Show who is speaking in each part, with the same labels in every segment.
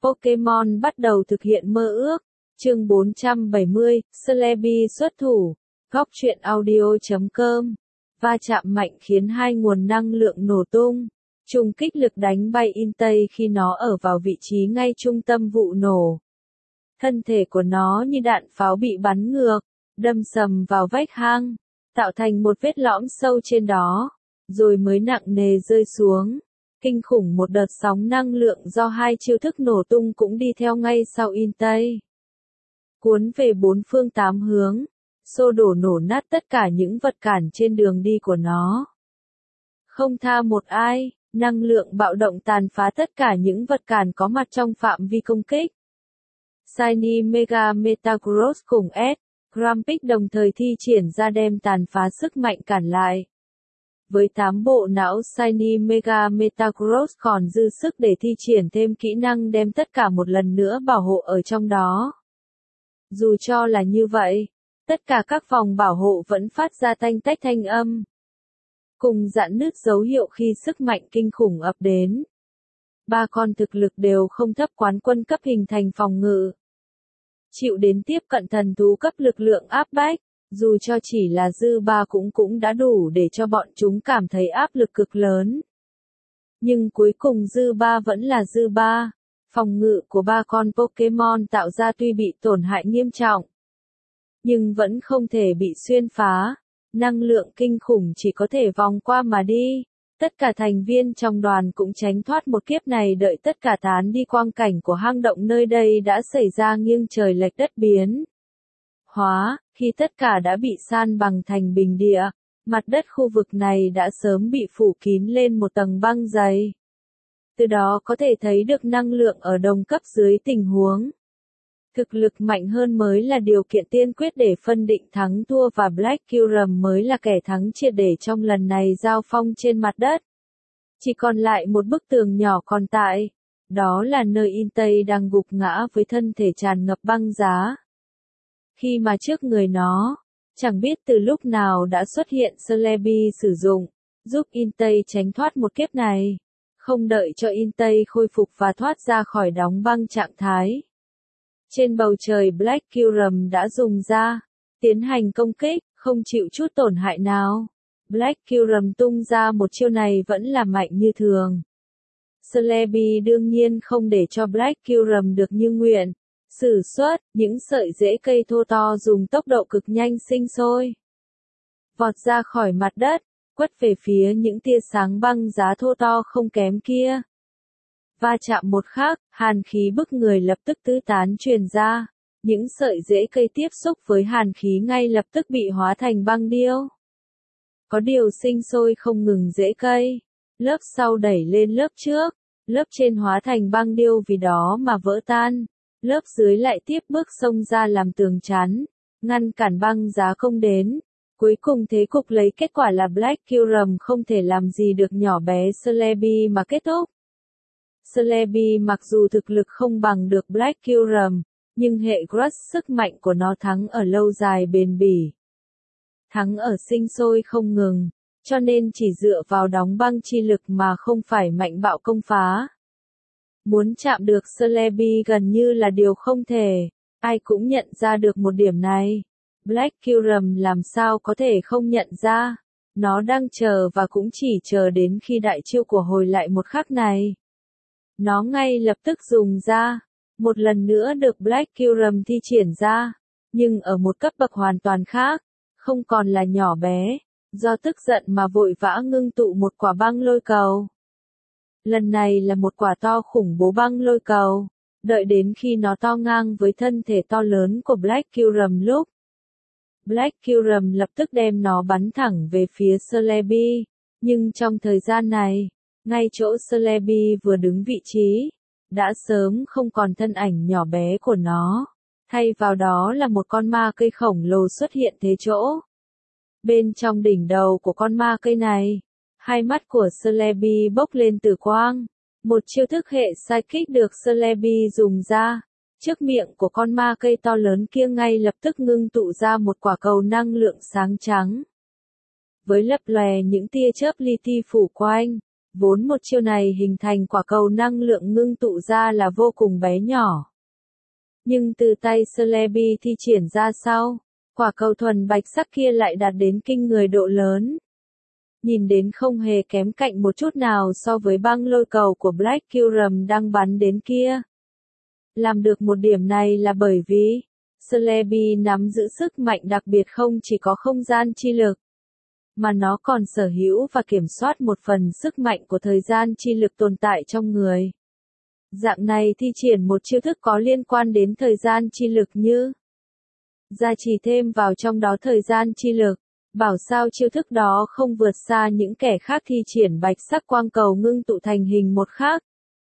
Speaker 1: Pokémon bắt đầu thực hiện mơ ước. Chương 470, Celebi xuất thủ. Góc truyện audio.com. Va chạm mạnh khiến hai nguồn năng lượng nổ tung. Trùng kích lực đánh bay Intei khi nó ở vào vị trí ngay trung tâm vụ nổ. Thân thể của nó như đạn pháo bị bắn ngược, đâm sầm vào vách hang, tạo thành một vết lõm sâu trên đó, rồi mới nặng nề rơi xuống. Kinh khủng, một đợt sóng năng lượng do hai chiêu thức nổ tung cũng đi theo ngay sau Intei. Cuốn về bốn phương tám hướng, xô đổ nổ nát tất cả những vật cản trên đường đi của nó. Không tha một ai, năng lượng bạo động tàn phá tất cả những vật cản có mặt trong phạm vi công kích. Shiny Mega Metagross cùng S. Grumpig đồng thời thi triển ra đem tàn phá sức mạnh cản lại. Với 8 bộ não, Shiny Mega Metagross còn dư sức để thi triển thêm kỹ năng đem tất cả một lần nữa bảo hộ ở trong đó. Dù cho là như vậy, tất cả các vòng bảo hộ vẫn phát ra tanh tách thanh âm, cùng rạn nứt dấu hiệu khi sức mạnh kinh khủng ập đến. Ba con thực lực đều không thấp quán quân cấp hình thành phòng ngự, chịu đến tiếp cận thần thú cấp lực lượng áp bách, dù cho chỉ là dư ba cũng đã đủ để cho bọn chúng cảm thấy áp lực cực lớn. Nhưng cuối cùng dư ba vẫn là dư ba, phòng ngự của ba con Pokémon tạo ra tuy bị tổn hại nghiêm trọng, nhưng vẫn không thể bị xuyên phá, năng lượng kinh khủng chỉ có thể vòng qua mà đi. Tất cả thành viên trong đoàn cũng tránh thoát một kiếp này. Đợi tất cả tán đi, quang cảnh của hang động nơi đây đã xảy ra nghiêng trời lệch đất biến hóa, khi tất cả đã bị san bằng thành bình địa, mặt đất khu vực này đã sớm bị phủ kín lên một tầng băng dày. Từ đó có thể thấy được năng lượng ở đồng cấp dưới tình huống. Thực lực mạnh hơn mới là điều kiện tiên quyết để phân định thắng thua, và Black Kyurem mới là kẻ thắng triệt để trong lần này giao phong trên mặt đất. Chỉ còn lại một bức tường nhỏ còn tại, đó là nơi Intei đang gục ngã với thân thể tràn ngập băng giá. Khi mà trước người nó, chẳng biết từ lúc nào đã xuất hiện Celebi sử dụng, giúp Intei tránh thoát một kiếp này. Không đợi cho Intei khôi phục và thoát ra khỏi đóng băng trạng thái. Trên bầu trời, Black Kyurem đã dùng ra, tiến hành công kích, không chịu chút tổn hại nào. Black Kyurem tung ra một chiêu này vẫn là mạnh như thường. Celebi đương nhiên không để cho Black Kyurem được như nguyện, sử xuất những sợi rễ cây thô to dùng tốc độ cực nhanh sinh sôi, vọt ra khỏi mặt đất, quất về phía những tia sáng băng giá thô to không kém kia. Va chạm một khắc, hàn khí bức người lập tức tứ tán truyền ra, những sợi rễ cây tiếp xúc với hàn khí ngay lập tức bị hóa thành băng điêu. Có điều sinh sôi không ngừng rễ cây, lớp sau đẩy lên lớp trước, lớp trên hóa thành băng điêu vì đó mà vỡ tan, lớp dưới lại tiếp bước xông ra làm tường chắn, ngăn cản băng giá không đến. Cuối cùng thế cục lấy kết quả là Black Kyurem không thể làm gì được nhỏ bé Celebi mà kết thúc. Celebi mặc dù thực lực không bằng được Black Kyurem, nhưng hệ crush sức mạnh của nó thắng ở lâu dài bền bỉ. Thắng ở sinh sôi không ngừng, cho nên chỉ dựa vào đóng băng chi lực mà không phải mạnh bạo công phá. Muốn chạm được Celebi gần như là điều không thể, ai cũng nhận ra được một điểm này. Black Kyurem làm sao có thể không nhận ra, nó đang chờ và cũng chỉ chờ đến khi đại chiêu của hồi lại một khắc này. Nó ngay lập tức dùng ra, một lần nữa được Black Kyurem thi triển ra, nhưng ở một cấp bậc hoàn toàn khác, không còn là nhỏ bé, do tức giận mà vội vã ngưng tụ một quả băng lôi cầu. Lần này là một quả to khủng bố băng lôi cầu, đợi đến khi nó to ngang với thân thể to lớn của Black Kyurem lúc, Black Kyurem lập tức đem nó bắn thẳng về phía Celebi, nhưng trong thời gian này, ngay chỗ Celebi vừa đứng vị trí, đã sớm không còn thân ảnh nhỏ bé của nó, thay vào đó là một con ma cây khổng lồ xuất hiện thế chỗ. Bên trong đỉnh đầu của con ma cây này, hai mắt của Celebi bốc lên tử quang, một chiêu thức hệ Psychic được Celebi dùng ra. Trước miệng của con ma cây to lớn kia ngay lập tức ngưng tụ ra một quả cầu năng lượng sáng trắng. Với lấp lòe những tia chớp li ti phủ quanh, Vốn một chiêu này hình thành quả cầu năng lượng ngưng tụ ra là vô cùng bé nhỏ. Nhưng từ tay Celebi thi triển ra sau, quả cầu thuần bạch sắc kia lại đạt đến kinh người độ lớn. Nhìn đến không hề kém cạnh một chút nào so với băng lôi cầu của Black Kyurem đang bắn đến kia. Làm được một điểm này là bởi vì Celebi nắm giữ sức mạnh đặc biệt không chỉ có không gian chi lực, mà nó còn sở hữu và kiểm soát một phần sức mạnh của thời gian chi lực tồn tại trong người. Dạng này thi triển một chiêu thức có liên quan đến thời gian chi lực như gia trì thêm vào trong đó thời gian chi lực, bảo sao chiêu thức đó không vượt xa những kẻ khác thi triển bạch sắc quang cầu ngưng tụ thành hình một khác.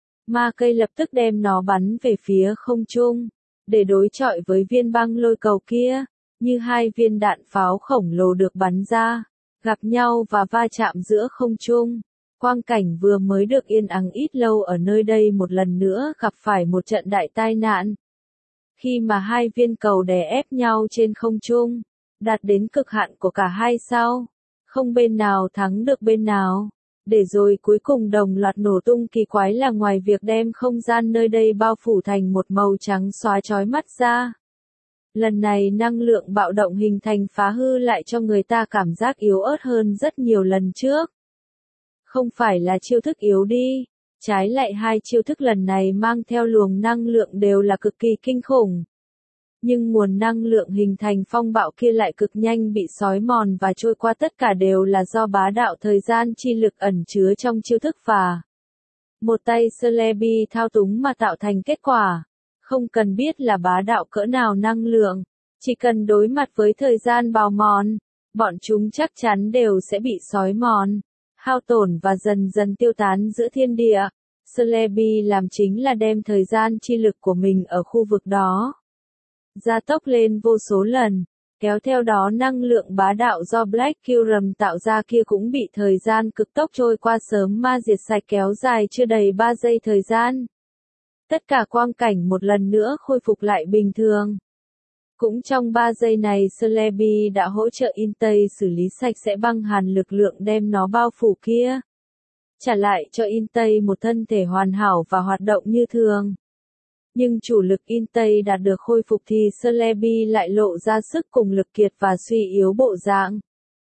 Speaker 1: Ma cây lập tức đem nó bắn về phía không trung, để đối chọi với viên băng lôi cầu kia, như hai viên đạn pháo khổng lồ được bắn ra, gặp nhau và va chạm giữa không trung. Quang cảnh vừa mới được yên ắng ít lâu ở nơi đây một lần nữa gặp phải một trận đại tai nạn. Khi mà hai viên cầu đè ép nhau trên không trung, đạt đến cực hạn của cả hai sau, không bên nào thắng được bên nào, để rồi cuối cùng đồng loạt nổ tung kỳ quái là ngoài việc đem không gian nơi đây bao phủ thành một màu trắng xóa chói mắt ra. Lần này năng lượng bạo động hình thành phá hư lại cho người ta cảm giác yếu ớt hơn rất nhiều lần trước. Không phải là chiêu thức yếu đi, trái lại hai chiêu thức lần này mang theo luồng năng lượng đều là cực kỳ kinh khủng. Nhưng nguồn năng lượng hình thành phong bạo kia lại cực nhanh bị xói mòn và trôi qua, tất cả đều là do bá đạo thời gian chi lực ẩn chứa trong chiêu thức và một tay Celebi thao túng mà tạo thành kết quả. Không cần biết là bá đạo cỡ nào năng lượng, chỉ cần đối mặt với thời gian bào mòn, bọn chúng chắc chắn đều sẽ bị xói mòn, hao tổn và dần dần tiêu tán giữa thiên địa. Celebi làm chính là đem thời gian chi lực của mình ở khu vực đó gia tốc lên vô số lần, kéo theo đó năng lượng bá đạo do Black Kyurem tạo ra kia cũng bị thời gian cực tốc trôi qua sớm ma diệt sạch, kéo dài chưa đầy 3 giây thời gian. Tất cả quang cảnh một lần nữa khôi phục lại bình thường. Cũng trong 3 giây này Celebi đã hỗ trợ Intei xử lý sạch sẽ băng hàn lực lượng đem nó bao phủ kia, trả lại cho Intei một thân thể hoàn hảo và hoạt động như thường. Nhưng chủ lực Intei đạt được khôi phục thì Celebi lại lộ ra sức cùng lực kiệt và suy yếu bộ dạng.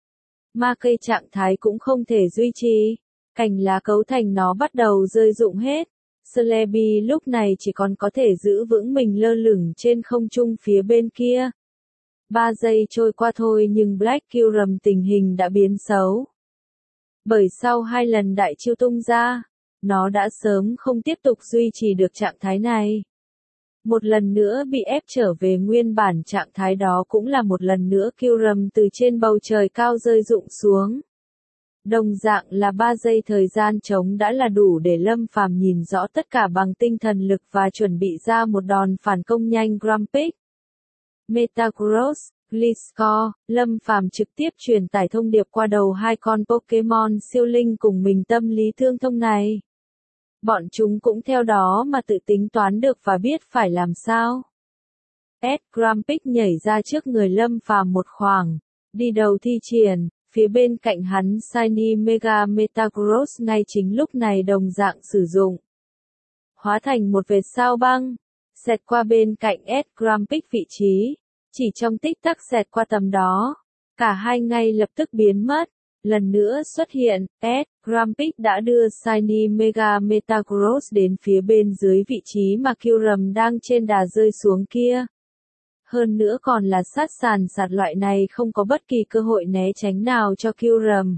Speaker 1: Ma cây trạng thái cũng không thể duy trì, cành lá cấu thành nó bắt đầu rơi rụng hết. Celebi lúc này chỉ còn có thể giữ vững mình lơ lửng trên không trung phía bên kia. 3 giây trôi qua thôi nhưng Black Kyurem tình hình đã biến xấu. Bởi sau 2 lần đại chiêu tung ra, nó đã sớm không tiếp tục duy trì được trạng thái này. Một lần nữa bị ép trở về nguyên bản trạng thái đó, cũng là một lần nữa Kyurem từ trên bầu trời cao rơi rụng xuống. Đồng dạng là 3 giây thời gian trống đã là đủ để Lâm Phàm nhìn rõ tất cả bằng tinh thần lực và chuẩn bị ra một đòn phản công nhanh. Grumpig, Metagross, Gliscor, Lâm Phàm trực tiếp truyền tải thông điệp qua đầu hai con Pokemon siêu linh cùng mình tâm lý tương thông này. Bọn chúng cũng theo đó mà tự tính toán được và biết phải làm sao. Grumpig nhảy ra trước người Lâm Phàm một khoảng, đi đầu thi triển. Phía bên cạnh hắn Shiny Mega Metagross ngay chính lúc này đồng dạng sử dụng. Hóa thành một vệt sao băng, xẹt qua bên cạnh Grumpig vị trí. Chỉ trong tích tắc xẹt qua tầm đó, cả hai ngay lập tức biến mất. Lần nữa xuất hiện, Grumpig đã đưa Shiny Mega Metagross đến phía bên dưới vị trí mà Kyurem đang trên đà rơi xuống kia. Hơn nữa còn là sát sàn sạt loại này không có bất kỳ cơ hội né tránh nào cho Kyurem.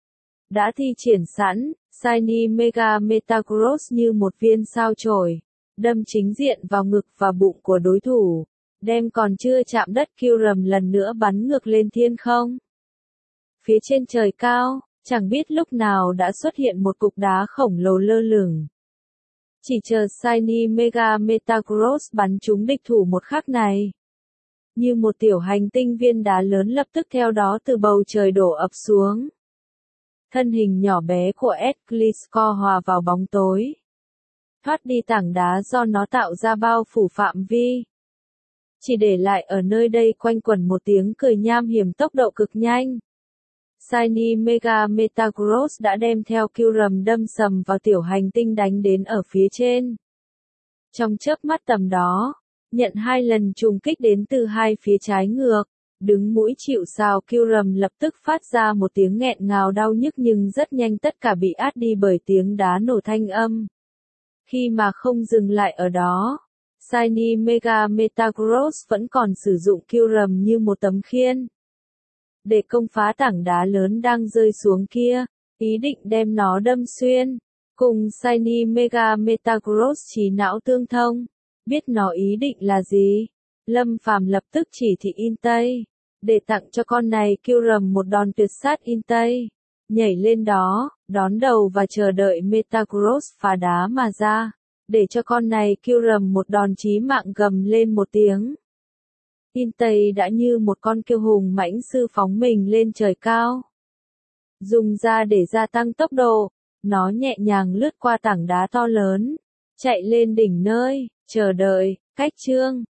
Speaker 1: Đã thi triển sẵn, Shiny Mega Metagross như một viên sao chổi, đâm chính diện vào ngực và bụng của đối thủ, đem còn chưa chạm đất Kyurem lần nữa bắn ngược lên thiên không. Phía trên trời cao, chẳng biết lúc nào đã xuất hiện một cục đá khổng lồ lơ lửng. Chỉ chờ Shiny Mega Metagross bắn trúng địch thủ một khắc này, như một tiểu hành tinh, viên đá lớn lập tức theo đó từ bầu trời đổ ập xuống. Thân hình nhỏ bé của Gliscor hòa vào bóng tối, thoát đi tảng đá do nó tạo ra bao phủ phạm vi. Chỉ để lại ở nơi đây quanh quẩn một tiếng cười nham hiểm tốc độ cực nhanh. Shiny Mega Metagross đã đem theo Kyurem đâm sầm vào tiểu hành tinh đánh đến ở phía trên. Trong chớp mắt tầm đó, nhận 2 lần trùng kích đến từ hai phía trái ngược, đứng mũi chịu sào Kyurem lập tức phát ra một tiếng nghẹn ngào đau nhức nhưng rất nhanh tất cả bị át đi bởi tiếng đá nổ thanh âm. Khi mà không dừng lại ở đó, Shiny Mega Metagross vẫn còn sử dụng Kyurem như một tấm khiên để công phá tảng đá lớn đang rơi xuống kia, ý định đem nó đâm xuyên. Cùng Shiny Mega Metagross trí não tương thông, biết nó ý định là gì, Lâm Phàm lập tức chỉ thị Intei, để tặng cho con này Kyurem một đòn tuyệt sát. Intei nhảy lên đó, đón đầu và chờ đợi Metagross phá đá mà ra, để cho con này Kyurem một đòn chí mạng gầm lên một tiếng. Intei đã như một con kiêu hùng mãnh sư phóng mình lên trời cao. Dùng ra để gia tăng tốc độ, nó nhẹ nhàng lướt qua tảng đá to lớn, chạy lên đỉnh nơi, chờ đợi, cách chương.